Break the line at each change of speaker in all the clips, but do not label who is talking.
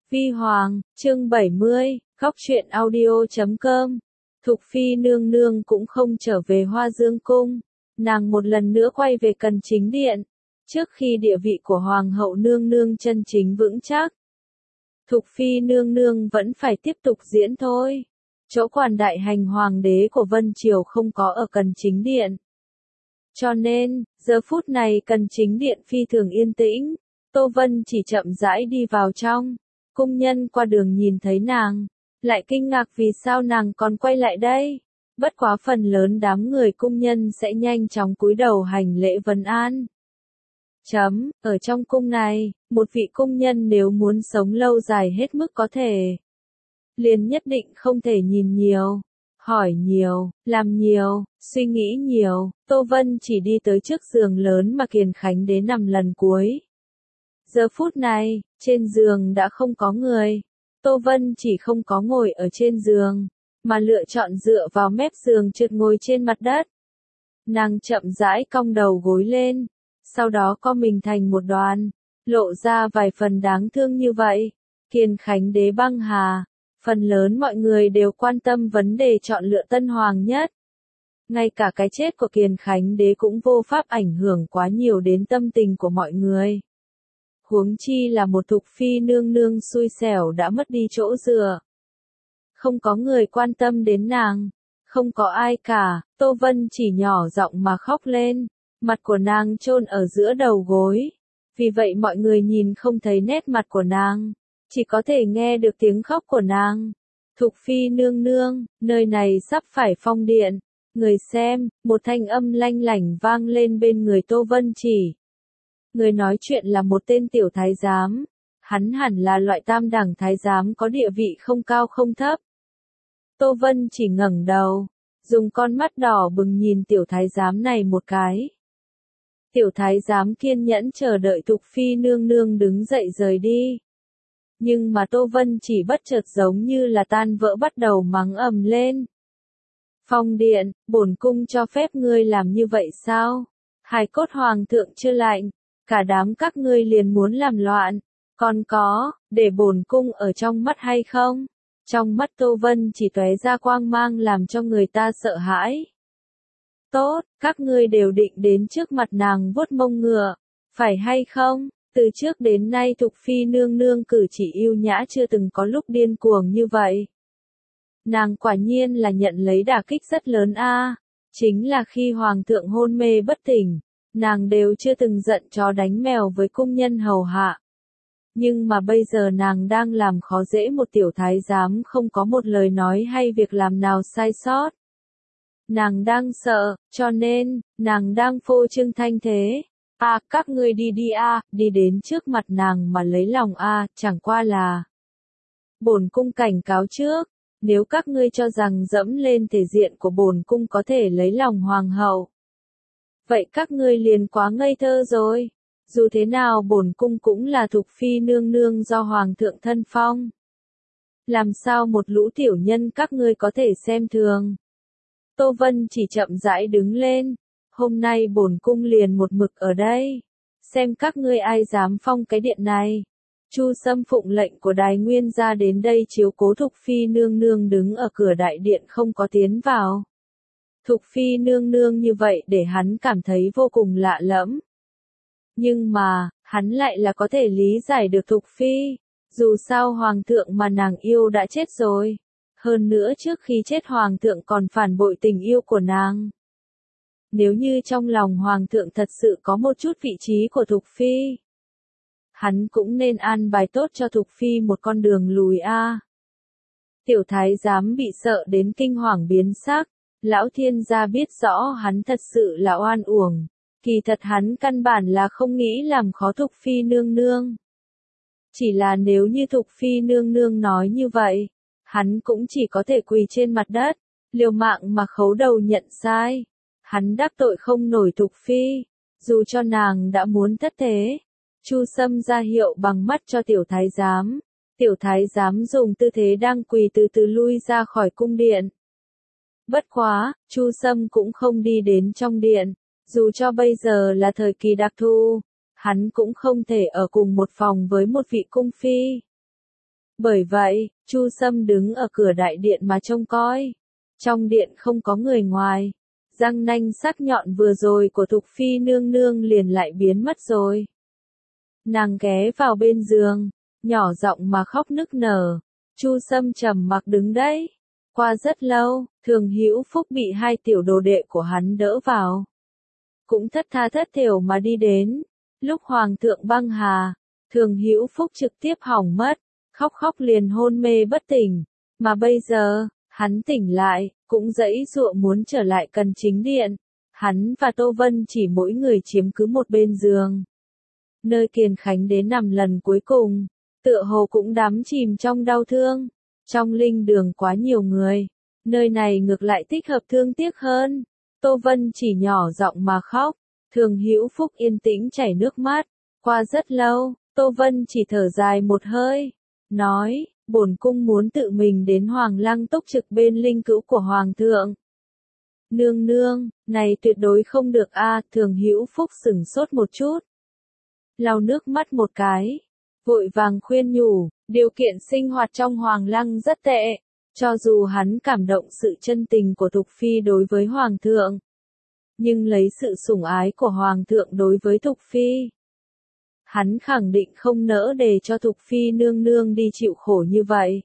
Vi Hoàng, chương 70, Góc truyện audio.com. Thục Phi nương nương cũng không trở về Hoa Dương cung, nàng một lần nữa quay về Cần Chính điện. Trước khi địa vị của Hoàng hậu nương nương chân chính vững chắc, Thục Phi nương nương vẫn phải tiếp tục diễn thôi. Chỗ quản đại hành hoàng đế của Vân Triều không có ở Cần Chính điện. Cho nên, giờ phút này Cần Chính điện phi thường yên tĩnh, Tô Vân chỉ chậm rãi đi vào trong. Cung nhân qua đường nhìn thấy nàng, lại kinh ngạc vì sao nàng còn quay lại đây. Bất quá phần lớn đám người cung nhân sẽ nhanh chóng cúi đầu hành lễ vấn an. Ở trong cung này, một vị cung nhân nếu muốn sống lâu dài hết mức có thể, liền nhất định không thể nhìn nhiều, hỏi nhiều, làm nhiều, suy nghĩ nhiều. Tô Vân chỉ đi tới trước giường lớn mà Kiền Khánh Đế nằm lần cuối. Giờ phút này, trên giường đã không có người. Tô Vân chỉ không có ngồi ở trên giường, mà lựa chọn dựa vào mép giường trượt ngồi trên mặt đất. Nàng chậm rãi cong đầu gối lên, sau đó co mình thành một đoàn, lộ ra vài phần đáng thương như vậy. Kiền Khánh Đế băng hà, phần lớn mọi người đều quan tâm vấn đề chọn lựa tân hoàng nhất. Ngay cả cái chết của Kiền Khánh Đế cũng vô pháp ảnh hưởng quá nhiều đến tâm tình của mọi người. Huống chi là một Thục Phi nương nương xui xẻo đã mất đi chỗ dựa. Không có người quan tâm đến nàng, không có ai cả. Tô Vân chỉ nhỏ giọng mà khóc lên, mặt của nàng chôn ở giữa đầu gối. Vì vậy mọi người nhìn không thấy nét mặt của nàng, chỉ có thể nghe được tiếng khóc của nàng. Thục Phi nương nương, nơi này sắp phải phong điện. Người xem, một thanh âm lanh lảnh vang lên bên người Tô Vân chỉ. Người nói chuyện là một tên tiểu thái giám, hắn hẳn là loại tam đẳng thái giám có địa vị không cao không thấp. Tô Vân chỉ ngẩng đầu, dùng con mắt đỏ bừng nhìn tiểu thái giám này một cái. Tiểu thái giám kiên nhẫn chờ đợi Thục Phi nương nương đứng dậy rời đi. Nhưng mà Tô Vân chỉ bất chợt giống như là tan vỡ bắt đầu mắng ầm lên. Phong điện, bổn cung cho phép ngươi làm như vậy sao? Hài cốt hoàng thượng chưa lạnh, cả đám các ngươi liền muốn làm loạn, còn có, để bổn cung ở trong mắt hay không? Trong mắt Tô Vân chỉ tóe ra quang mang làm cho người ta sợ hãi. Tốt, các ngươi đều định đến trước mặt nàng vuốt mông ngựa, phải hay không? Từ trước đến nay Thục Phi nương nương cử chỉ yêu nhã chưa từng có lúc điên cuồng như vậy. Nàng quả nhiên là nhận lấy đả kích rất lớn a. Chính là khi hoàng thượng hôn mê bất tỉnh, nàng đều chưa từng giận chó đánh mèo với cung nhân hầu hạ. Nhưng mà bây giờ nàng đang làm khó dễ một tiểu thái giám không có một lời nói hay việc làm nào sai sót. Nàng đang sợ, cho nên, nàng đang phô trương thanh thế. Các ngươi đi đi đi đến trước mặt nàng mà lấy lòng chẳng qua là. Bổn cung cảnh cáo trước, nếu các ngươi cho rằng dẫm lên thể diện của bổn cung có thể lấy lòng hoàng hậu, vậy các ngươi liền quá ngây thơ rồi. Dù thế nào bổn cung cũng là Thục Phi nương nương do hoàng thượng thân phong. Làm sao một lũ tiểu nhân các ngươi có thể xem thường? Tô Vân chỉ chậm rãi đứng lên. Hôm nay bổn cung liền một mực ở đây. Xem các ngươi ai dám phong cái điện này. Chu Sâm phụng lệnh của Đài Nguyên ra đến đây chiếu cố Thục Phi nương nương đứng ở cửa đại điện không có tiến vào. Thục Phi nương nương như vậy để hắn cảm thấy vô cùng lạ lẫm. Nhưng mà, hắn lại là có thể lý giải được Thục Phi. Dù sao hoàng thượng mà nàng yêu đã chết rồi. Hơn nữa trước khi chết hoàng thượng còn phản bội tình yêu của nàng. Nếu như trong lòng hoàng thượng thật sự có một chút vị trí của Thục Phi, hắn cũng nên an bài tốt cho Thục Phi một con đường lùi Tiểu thái giám bị sợ đến kinh hoàng biến sắc. Lão thiên gia biết rõ hắn thật sự là oan uổng. Kỳ thật hắn căn bản là không nghĩ làm khó Thục Phi nương nương. Chỉ là nếu như Thục Phi nương nương nói như vậy, hắn cũng chỉ có thể quỳ trên mặt đất, liều mạng mà khấu đầu nhận sai. Hắn đắc tội không nổi Thục Phi, dù cho nàng đã muốn thất thế. Chu Sâm ra hiệu bằng mắt cho tiểu thái giám. Tiểu thái giám dùng tư thế đang quỳ từ từ lui ra khỏi cung điện. Bất quá, Chu Sâm cũng không đi đến trong điện, dù cho bây giờ là thời kỳ đặc thu, hắn cũng không thể ở cùng một phòng với một vị cung phi. Bởi vậy, Chu Sâm đứng ở cửa đại điện mà trông coi. Trong điện không có người ngoài. Răng nanh sắc nhọn vừa rồi của Thục Phi nương nương liền lại biến mất rồi. Nàng ghé vào bên giường, nhỏ giọng mà khóc nức nở. Chu Sâm trầm mặc đứng đấy. Qua rất lâu, Thường Hữu Phúc bị hai tiểu đồ đệ của hắn đỡ vào. Cũng thất tha thất thểu mà đi đến. Lúc Hoàng thượng băng hà, Thường Hữu Phúc trực tiếp hỏng mất, khóc liền hôn mê bất tỉnh. Mà bây giờ, hắn tỉnh lại, cũng giãy giụa muốn trở lại Cần Chính Điện. Hắn và Tô Vân chỉ mỗi người chiếm cứ một bên giường. Nơi Kiền Khánh đến nằm lần cuối cùng, tựa hồ cũng đắm chìm trong đau thương. Trong linh đường quá nhiều người, nơi này ngược lại thích hợp thương tiếc hơn. Tô Vân chỉ nhỏ giọng mà khóc, Thường Hữu Phúc yên tĩnh chảy nước mắt. Qua rất lâu, Tô Vân chỉ thở dài một hơi, nói, bổn cung muốn tự mình đến Hoàng Lăng túc trực bên linh cữu của Hoàng thượng. Nương nương, này tuyệt đối không được a. Thường Hữu Phúc sửng sốt một chút, lau nước mắt một cái, vội vàng khuyên nhủ, điều kiện sinh hoạt trong Hoàng Lăng rất tệ, cho dù hắn cảm động sự chân tình của Thục Phi đối với Hoàng thượng, nhưng lấy sự sủng ái của Hoàng thượng đối với Thục Phi, hắn khẳng định không nỡ để cho Thục Phi nương nương đi chịu khổ như vậy.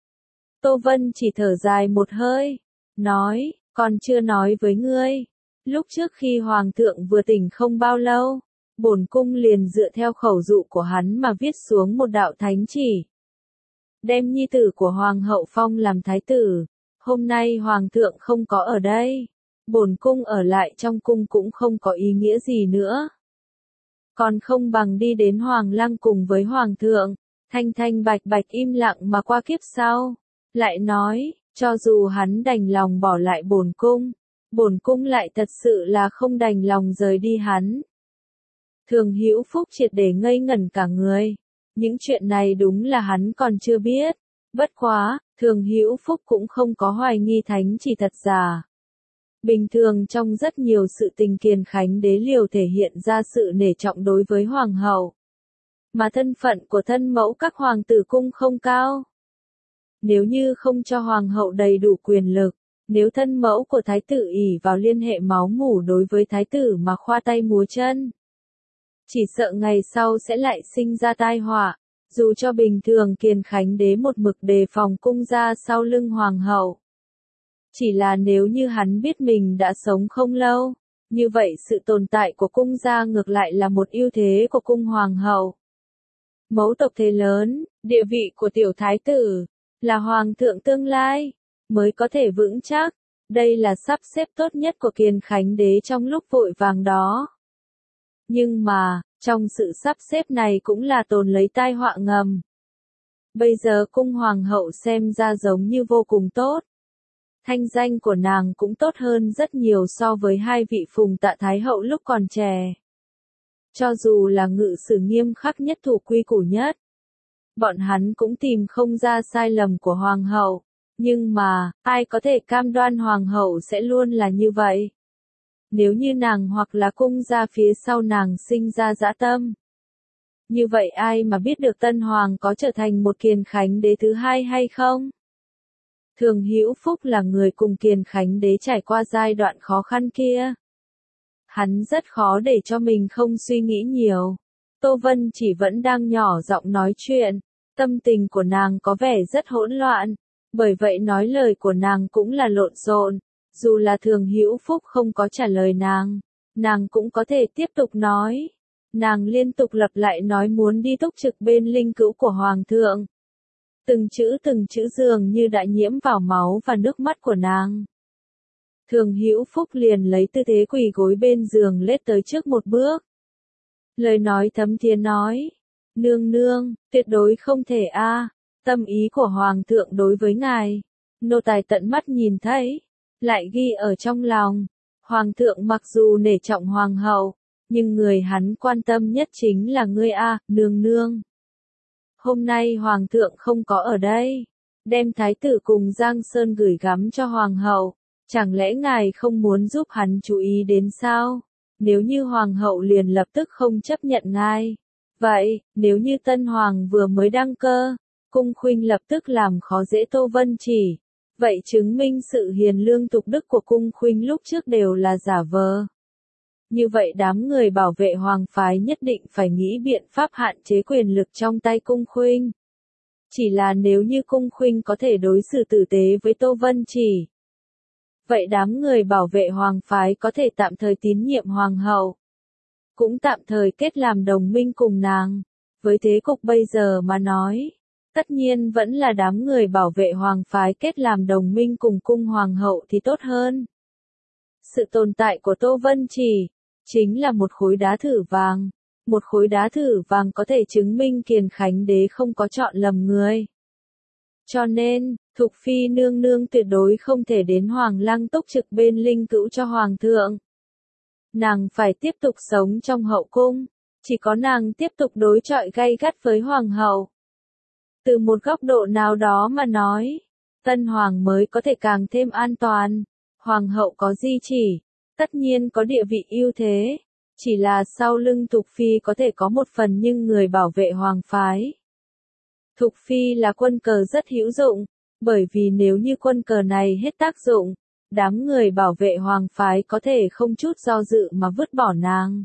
Tô Vân chỉ thở dài một hơi, nói, còn chưa nói với ngươi, lúc trước khi Hoàng thượng vừa tỉnh không bao lâu, bổn cung liền dựa theo khẩu dụ của hắn mà viết xuống một đạo thánh chỉ. Đem nhi tử của Hoàng hậu phong làm thái tử, hôm nay Hoàng thượng không có ở đây, bổn cung ở lại trong cung cũng không có ý nghĩa gì nữa. Còn không bằng đi đến Hoàng Lăng cùng với Hoàng thượng, thanh thanh bạch bạch im lặng mà qua kiếp sau. Lại nói, cho dù hắn đành lòng bỏ lại bổn cung lại thật sự là không đành lòng rời đi hắn. Thường Hữu Phúc triệt để ngây ngẩn cả người. Những chuyện này đúng là hắn còn chưa biết. Bất quá, Thường Hữu Phúc cũng không có hoài nghi thánh chỉ thật giả. Bình thường trong rất nhiều sự tình Kiền Khánh đế liều thể hiện ra sự nể trọng đối với Hoàng hậu. Mà thân phận của thân mẫu các hoàng tử cung không cao. Nếu như không cho Hoàng hậu đầy đủ quyền lực, nếu thân mẫu của thái tử ỷ vào liên hệ máu mủ đối với thái tử mà khoa tay múa chân, chỉ sợ ngày sau sẽ lại sinh ra tai họa. Dù cho bình thường Kiền Khánh đế một mực đề phòng cung gia sau lưng Hoàng hậu. Chỉ là nếu như hắn biết mình đã sống không lâu, như vậy sự tồn tại của cung gia ngược lại là một ưu thế của cung Hoàng hậu. Mẫu tộc thế lớn, địa vị của tiểu thái tử, là Hoàng thượng tương lai, mới có thể vững chắc. Đây là sắp xếp tốt nhất của Kiền Khánh đế trong lúc vội vàng đó. Nhưng mà, trong sự sắp xếp này cũng là tồn lấy tai họa ngầm. Bây giờ cung Hoàng hậu xem ra giống như vô cùng tốt. Thanh danh của nàng cũng tốt hơn rất nhiều so với hai vị Phùng Tạ Thái hậu lúc còn trẻ. Cho dù là ngự sử nghiêm khắc nhất thủ quy củ nhất, bọn hắn cũng tìm không ra sai lầm của Hoàng hậu. Nhưng mà, ai có thể cam đoan Hoàng hậu sẽ luôn là như vậy? Nếu như nàng hoặc là cung gia phía sau nàng sinh ra dã tâm. Như vậy ai mà biết được Tân Hoàng có trở thành một Kiền Khánh đế thứ hai hay không? Thường Hữu Phúc là người cùng Kiền Khánh đế trải qua giai đoạn khó khăn kia. Hắn rất khó để cho mình không suy nghĩ nhiều. Tô Vân chỉ vẫn đang nhỏ giọng nói chuyện. Tâm tình của nàng có vẻ rất hỗn loạn. Bởi vậy nói lời của nàng cũng là lộn xộn. Dù là Thường Hữu Phúc không có trả lời nàng cũng có thể tiếp tục nói. Nàng liên tục lặp lại nói muốn đi túc trực bên linh cữu của Hoàng thượng. Từng chữ dường như đã nhiễm vào máu và nước mắt của nàng. Thường Hữu Phúc liền lấy tư thế quỳ gối bên giường lết tới trước một bước. Lời nói thấm thía nói, nương nương, tuyệt đối không thể a. Tâm ý của Hoàng thượng đối với ngài, nô tài tận mắt nhìn thấy, lại ghi ở trong lòng. Hoàng thượng mặc dù nể trọng Hoàng hậu, nhưng người hắn quan tâm nhất chính là ngươi a, nương nương. Hôm nay Hoàng thượng không có ở đây, đem thái tử cùng Giang Sơn gửi gắm cho Hoàng hậu, chẳng lẽ ngài không muốn giúp hắn chú ý đến sao? Nếu như Hoàng hậu liền lập tức không chấp nhận ngài, vậy, nếu như Tân Hoàng vừa mới đăng cơ, Cung Khuynh lập tức làm khó dễ Tô Vân Chỉ. Vậy chứng minh sự hiền lương tục đức của Cung Khuynh lúc trước đều là giả vờ. Như vậy đám người bảo vệ hoàng phái nhất định phải nghĩ biện pháp hạn chế quyền lực trong tay Cung Khuynh. Chỉ là nếu như Cung Khuynh có thể đối xử tử tế với Tô Vân Chỉ, vậy đám người bảo vệ hoàng phái có thể tạm thời tín nhiệm hoàng hậu, cũng tạm thời kết làm đồng minh cùng nàng. Với thế cục bây giờ mà nói, tất nhiên vẫn là đám người bảo vệ hoàng phái kết làm đồng minh cùng cung hoàng hậu thì tốt hơn. Sự tồn tại của Tô Vân Chỉ chính là một khối đá thử vàng. Một khối đá thử vàng có thể chứng minh Kiền Khánh Đế không có chọn lầm người. Cho nên, Thục Phi nương nương tuyệt đối không thể đến Hoàng Lăng túc trực bên linh cữu cho Hoàng thượng. Nàng phải tiếp tục sống trong hậu cung, chỉ có nàng tiếp tục đối chọi gay gắt với Hoàng hậu. Từ một góc độ nào đó mà nói, Tân Hoàng mới có thể càng thêm an toàn. Hoàng hậu có di chỉ, tất nhiên có địa vị ưu thế. Chỉ là sau lưng Thục Phi có thể có một phần nhưng người bảo vệ hoàng phái. Thục Phi là quân cờ rất hữu dụng, bởi vì nếu như quân cờ này hết tác dụng, đám người bảo vệ hoàng phái có thể không chút do dự mà vứt bỏ nàng.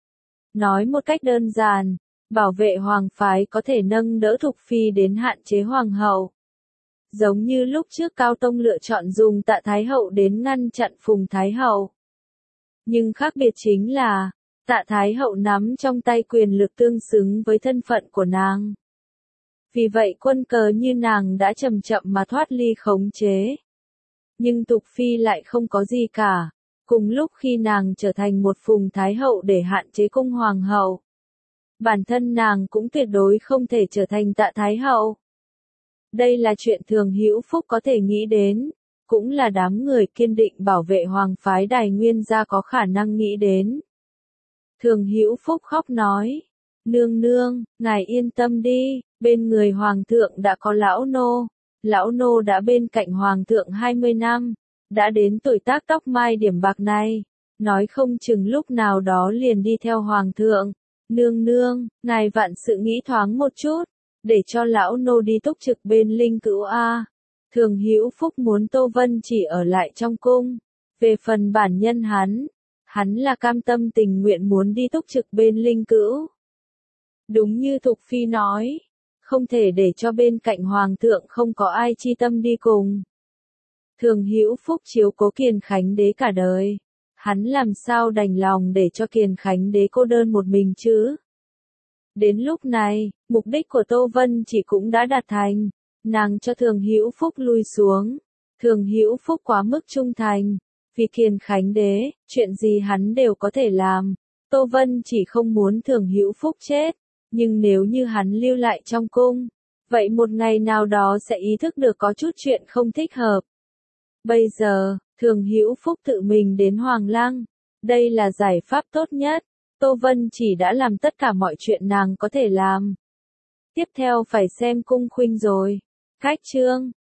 Nói một cách đơn giản, bảo vệ hoàng phái có thể nâng đỡ Thục Phi đến hạn chế hoàng hậu. Giống như lúc trước Cao Tông lựa chọn dùng Tạ Thái Hậu đến ngăn chặn Phùng Thái Hậu. Nhưng khác biệt chính là, Tạ Thái Hậu nắm trong tay quyền lực tương xứng với thân phận của nàng. Vì vậy quân cờ như nàng đã chậm chậm mà thoát ly khống chế. Nhưng Thục Phi lại không có gì cả. Cùng lúc khi nàng trở thành một Phùng Thái Hậu để hạn chế cung hoàng hậu, bản thân nàng cũng tuyệt đối không thể trở thành Tạ Thái Hậu. Đây là chuyện Thường Hữu Phúc có thể nghĩ đến, cũng là đám người kiên định bảo vệ hoàng phái Đài Nguyên gia có khả năng nghĩ đến. Thường Hữu Phúc khóc nói, nương nương, ngài yên tâm đi, bên người hoàng thượng đã có lão nô đã bên cạnh hoàng thượng 20 năm, đã đến tuổi tác tóc mai điểm bạc này, nói không chừng lúc nào đó liền đi theo hoàng thượng. Nương nương, ngài vạn sự nghĩ thoáng một chút, để cho lão nô đi túc trực bên linh cữu a. Thường Hữu Phúc muốn Tô Vân Chỉ ở lại trong cung. Về phần bản nhân hắn là cam tâm tình nguyện muốn đi túc trực bên linh cữu. Đúng như Thục Phi nói, không thể để cho bên cạnh hoàng thượng không có ai chi tâm đi cùng. Thường Hữu Phúc chiếu cố Kiền Khánh Đế cả đời, hắn làm sao đành lòng để cho Kiền Khánh Đế cô đơn một mình chứ? Đến lúc này, mục đích của Tô Vân Chỉ cũng đã đạt thành, nàng cho Thường Hữu Phúc lui xuống. Thường Hữu Phúc quá mức trung thành, vì Kiền Khánh Đế, chuyện gì hắn đều có thể làm. Tô Vân Chỉ không muốn Thường Hữu Phúc chết, nhưng nếu như hắn lưu lại trong cung, vậy một ngày nào đó sẽ ý thức được có chút chuyện không thích hợp. Bây giờ, Thường Hữu Phúc tự mình đến Hoàng Lăng, đây là giải pháp tốt nhất. Tô Vân Chỉ đã làm tất cả mọi chuyện nàng có thể làm. Tiếp theo phải xem Cung Khuynh rồi. Cách chương